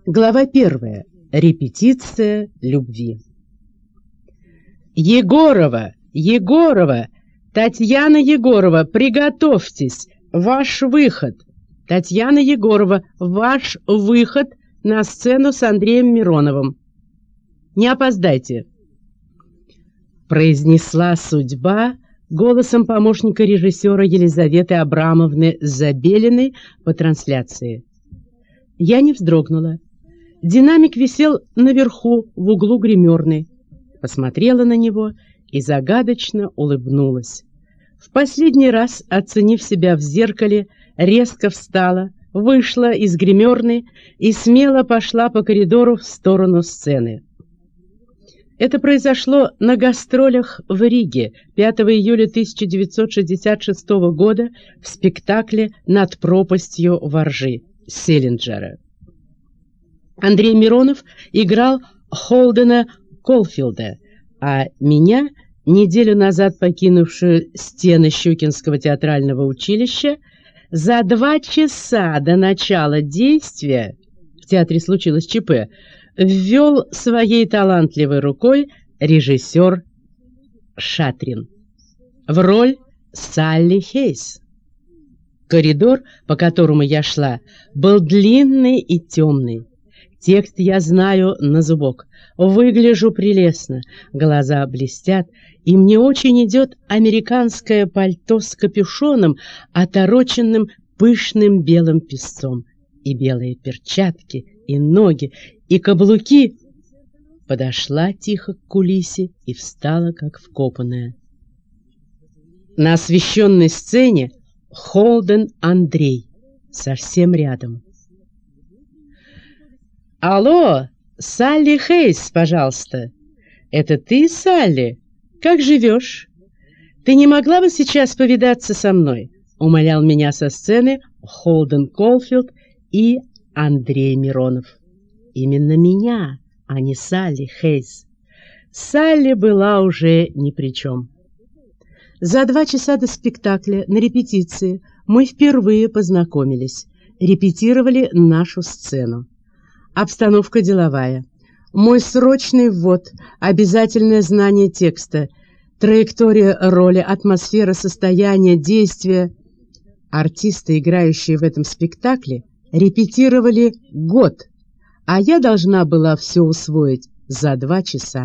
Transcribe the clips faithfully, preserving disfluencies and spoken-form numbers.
Глава первая. Репетиция любви. Егорова! Егорова! Татьяна Егорова, приготовьтесь! Ваш выход! Татьяна Егорова, ваш выход на сцену с Андреем Мироновым. Не опоздайте! Произнесла судьба голосом помощника режиссера Елизаветы Абрамовны Забелиной по трансляции. Я не вздрогнула. Динамик висел наверху, в углу гримерной. Посмотрела на него и загадочно улыбнулась. В последний раз, оценив себя в зеркале, резко встала, вышла из гримерной и смело пошла по коридору в сторону сцены. Это произошло на гастролях в Риге пятого июля тысяча девятьсот шестьдесят шестого года в спектакле «Над пропастью воржи» Селлинджера. Андрей Миронов играл Холдена Колфилда, а меня, неделю назад покинувшую стены Щукинского театрального училища, за два часа до начала действия, в театре случилось ЧП, ввел своей талантливой рукой режиссер Шатрин в роль Салли Хейс. Коридор, по которому я шла, был длинный и темный. Текст я знаю на зубок, выгляжу прелестно, глаза блестят, и мне очень идет американское пальто с капюшоном, отороченным пышным белым песцом, и белые перчатки, и ноги, и каблуки. Подошла тихо к кулисе и встала, как вкопанная. На освещенной сцене Холден Андрей, совсем рядом. «Алло, Салли Хейс, пожалуйста. Это ты, Салли? Как живешь? Ты не могла бы сейчас повидаться со мной?» Умолял меня со сцены Холден Колфилд и Андрей Миронов. Именно меня, а не Салли Хейс. Салли была уже ни при чем. За два часа до спектакля на репетиции мы впервые познакомились, репетировали нашу сцену. Обстановка деловая. Мой срочный ввод, обязательное знание текста, траектория роли, атмосфера, состояние, действия. Артисты, играющие в этом спектакле, репетировали год, а я должна была все усвоить за два часа.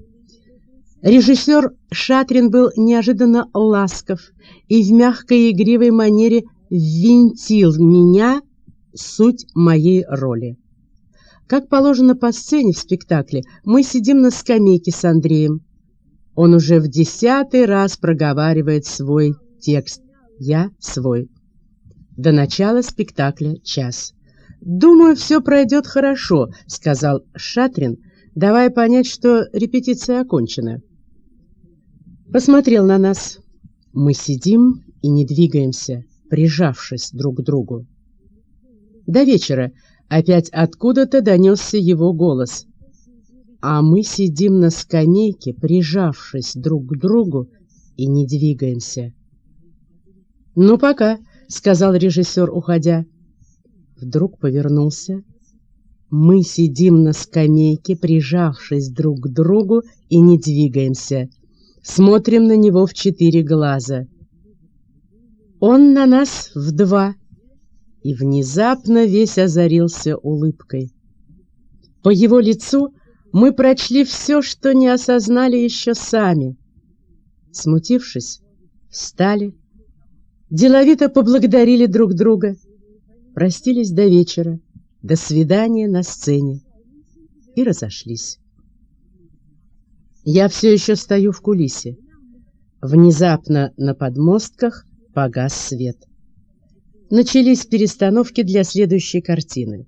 Режиссер Шатрин был неожиданно ласков и в мягкой игривой манере ввинтил в меня суть моей роли. Как положено по сцене в спектакле, мы сидим на скамейке с Андреем. Он уже в десятый раз проговаривает свой текст, я свой. До начала спектакля час. «Думаю, все пройдет хорошо», — сказал Шатрин, давая понять, что репетиция окончена. Посмотрел на нас. Мы сидим и не двигаемся, прижавшись друг к другу. До вечера опять откуда-то донесся его голос. А мы сидим на скамейке, прижавшись друг к другу, и не двигаемся. «Ну, пока», — сказал режиссер, уходя. Вдруг повернулся. Мы сидим на скамейке, прижавшись друг к другу, и не двигаемся. Смотрим на него в четыре глаза. Он на нас в два. И внезапно весь озарился улыбкой. По его лицу мы прочли все, что не осознали еще сами. Смутившись, встали, деловито поблагодарили друг друга, простились до вечера, до свидания на сцене и разошлись. Я все еще стою в кулисе. Внезапно на подмостках погас свет. Начались перестановки для следующей картины.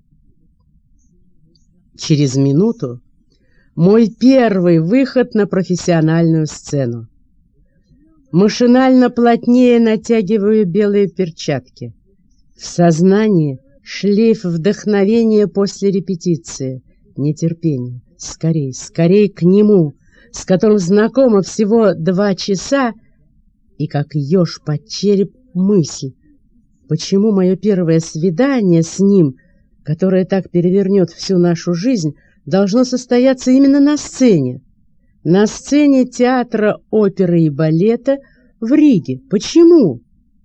Через минуту мой первый выход на профессиональную сцену. Машинально плотнее натягиваю белые перчатки. В сознании шлейф вдохновения после репетиции, нетерпение. Скорей, скорей к нему, с которым знакомо всего два часа, и как еж под череп мысль. Почему мое первое свидание с ним которое так перевернет всю нашу жизнь, должно состояться именно на сцене. На сцене театра оперы и балета в Риге. Почему?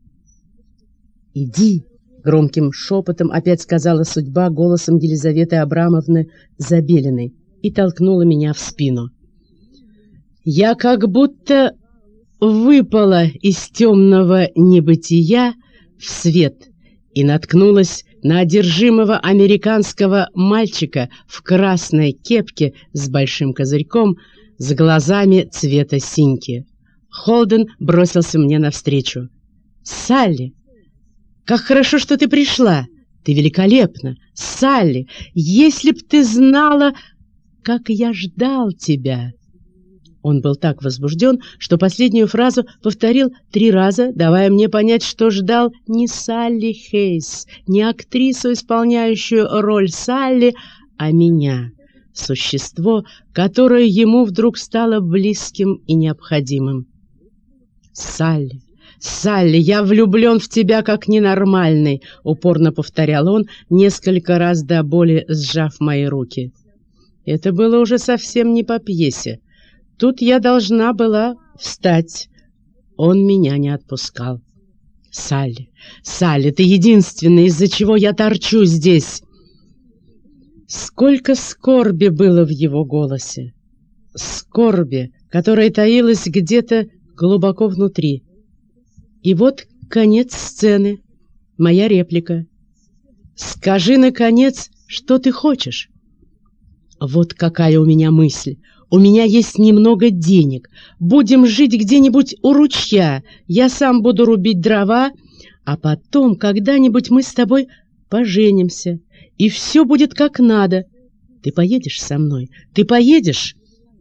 «Иди», — громким шепотом опять сказала судьба голосом Елизаветы Абрамовны Забелиной и толкнула меня в спину. Я как будто выпала из темного небытия в свет и наткнулась на одержимого американского мальчика в красной кепке с большим козырьком, с глазами цвета синьки. Холден бросился мне навстречу. «Салли, как хорошо, что ты пришла! Ты великолепна! Салли, если б ты знала, как я ждал тебя!» Он был так возбужден, что последнюю фразу повторил три раза, давая мне понять, что ждал не Салли Хейс, не актрису, исполняющую роль Салли, а меня, существо, которое ему вдруг стало близким и необходимым. «Салли, Салли, я влюблен в тебя как ненормальный», — упорно повторял он, несколько раз до боли сжав мои руки. Это было уже совсем не по пьесе. Тут я должна была встать. Он меня не отпускал. «Салли, Салли, ты единственная, из-за чего я торчу здесь!» Сколько скорби было в его голосе. Скорби, которая таилась где-то глубоко внутри. И вот конец сцены, моя реплика. «Скажи, наконец, что ты хочешь?» Вот какая у меня мысль. У меня есть немного денег. Будем жить где-нибудь у ручья. Я сам буду рубить дрова, а потом когда-нибудь мы с тобой поженимся, и все будет как надо. Ты поедешь со мной? Ты поедешь?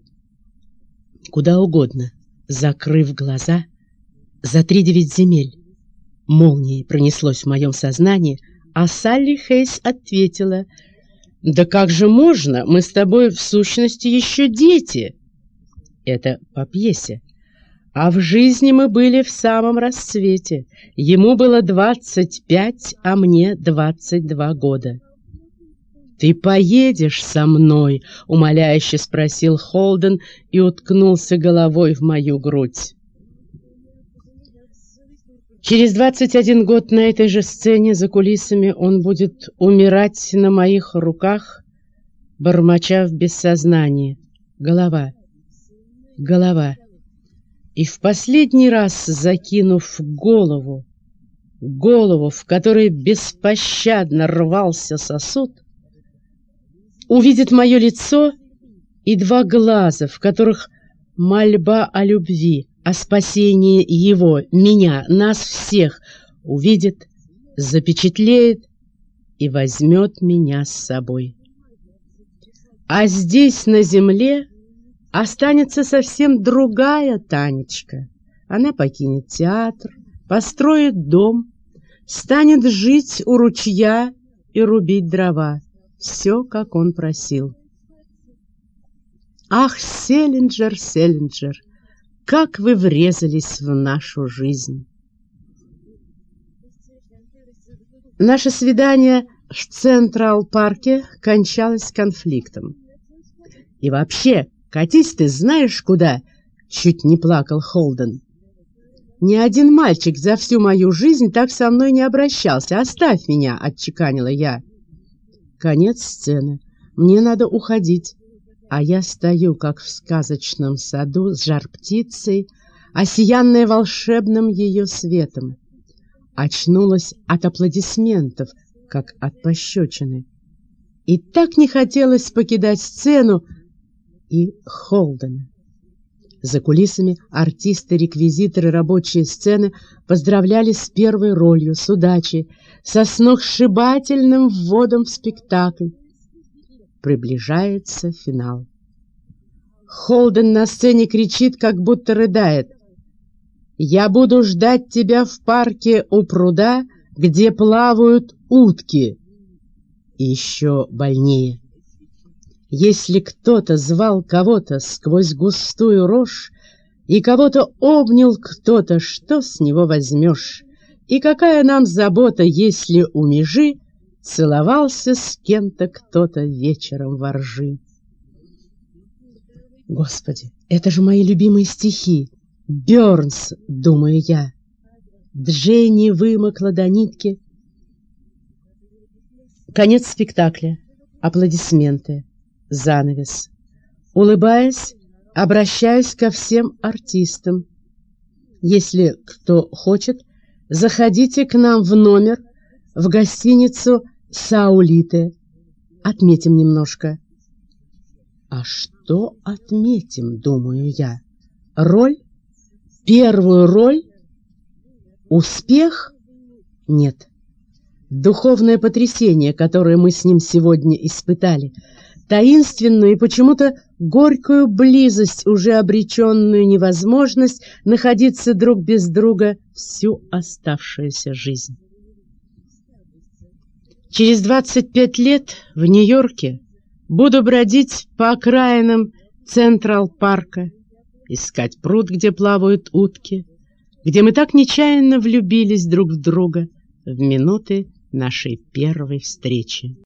Куда угодно, закрыв глаза, за три девять земель. Молнией пронеслось в моем сознании, а Салли Хейс ответила: «Да как же можно? Мы с тобой в сущности еще дети». Это по пьесе. А в жизни мы были в самом расцвете. Ему было двадцать пять, а мне двадцать два года. «Ты поедешь со мной?» — умоляюще спросил Холден и уткнулся головой в мою грудь. Через двадцать один год на этой же сцене за кулисами он будет умирать на моих руках, бормоча в бессознании. Голова, голова. И в последний раз, закинув голову, голову, в которой беспощадно рвался сосуд, увидит мое лицо и два глаза, в которых мольба о любви, о спасении его, меня, нас всех, увидит, запечатлеет и возьмет меня с собой. А здесь, на земле, останется совсем другая Танечка. Она покинет театр, построит дом, станет жить у ручья и рубить дрова. Все, как он просил. Ах, Селлинджер, Селлинджер, как вы врезались в нашу жизнь! Наше свидание в Централ-парке кончалось конфликтом. И вообще, катись ты знаешь куда, чуть не плакал Холден. Ни один мальчик за всю мою жизнь так со мной не обращался. Оставь меня, отчеканила я. Конец сцены. Мне надо уходить. А я стою, как в сказочном саду, с жар-птицей, осиянная волшебным ее светом. Очнулась от аплодисментов, как от пощечины. И так не хотелось покидать сцену и Холдена. За кулисами артисты-реквизиторы рабочие сцены поздравляли с первой ролью, с удачей, со сногсшибательным вводом в спектакль. Приближается финал. Холден на сцене кричит, как будто рыдает: «Я буду ждать тебя в парке у пруда, где плавают утки». И еще больнее. Если кто-то звал кого-то сквозь густую рожь, и кого-то обнял кто-то, что с него возьмешь? И какая нам забота, если у межи целовался с кем-то кто-то вечером во ржи. Господи, это же мои любимые стихи. Бёрнс, думаю я. Дженни вымокла до нитки. Конец спектакля. Аплодисменты. Занавес. Улыбаясь, обращаюсь ко всем артистам. Если кто хочет, заходите к нам в номер, в гостиницу «Саулите». Отметим немножко. А что отметим, думаю я? Роль? Первую роль? Успех? Нет. Духовное потрясение, которое мы с ним сегодня испытали, таинственную и почему-то горькую близость, уже обреченную невозможность находиться друг без друга всю оставшуюся жизнь. Через двадцать пять лет в Нью-Йорке буду бродить по окраинам Централ-парка, искать пруд, где плавают утки, где мы так нечаянно влюбились друг в друга в минуты нашей первой встречи.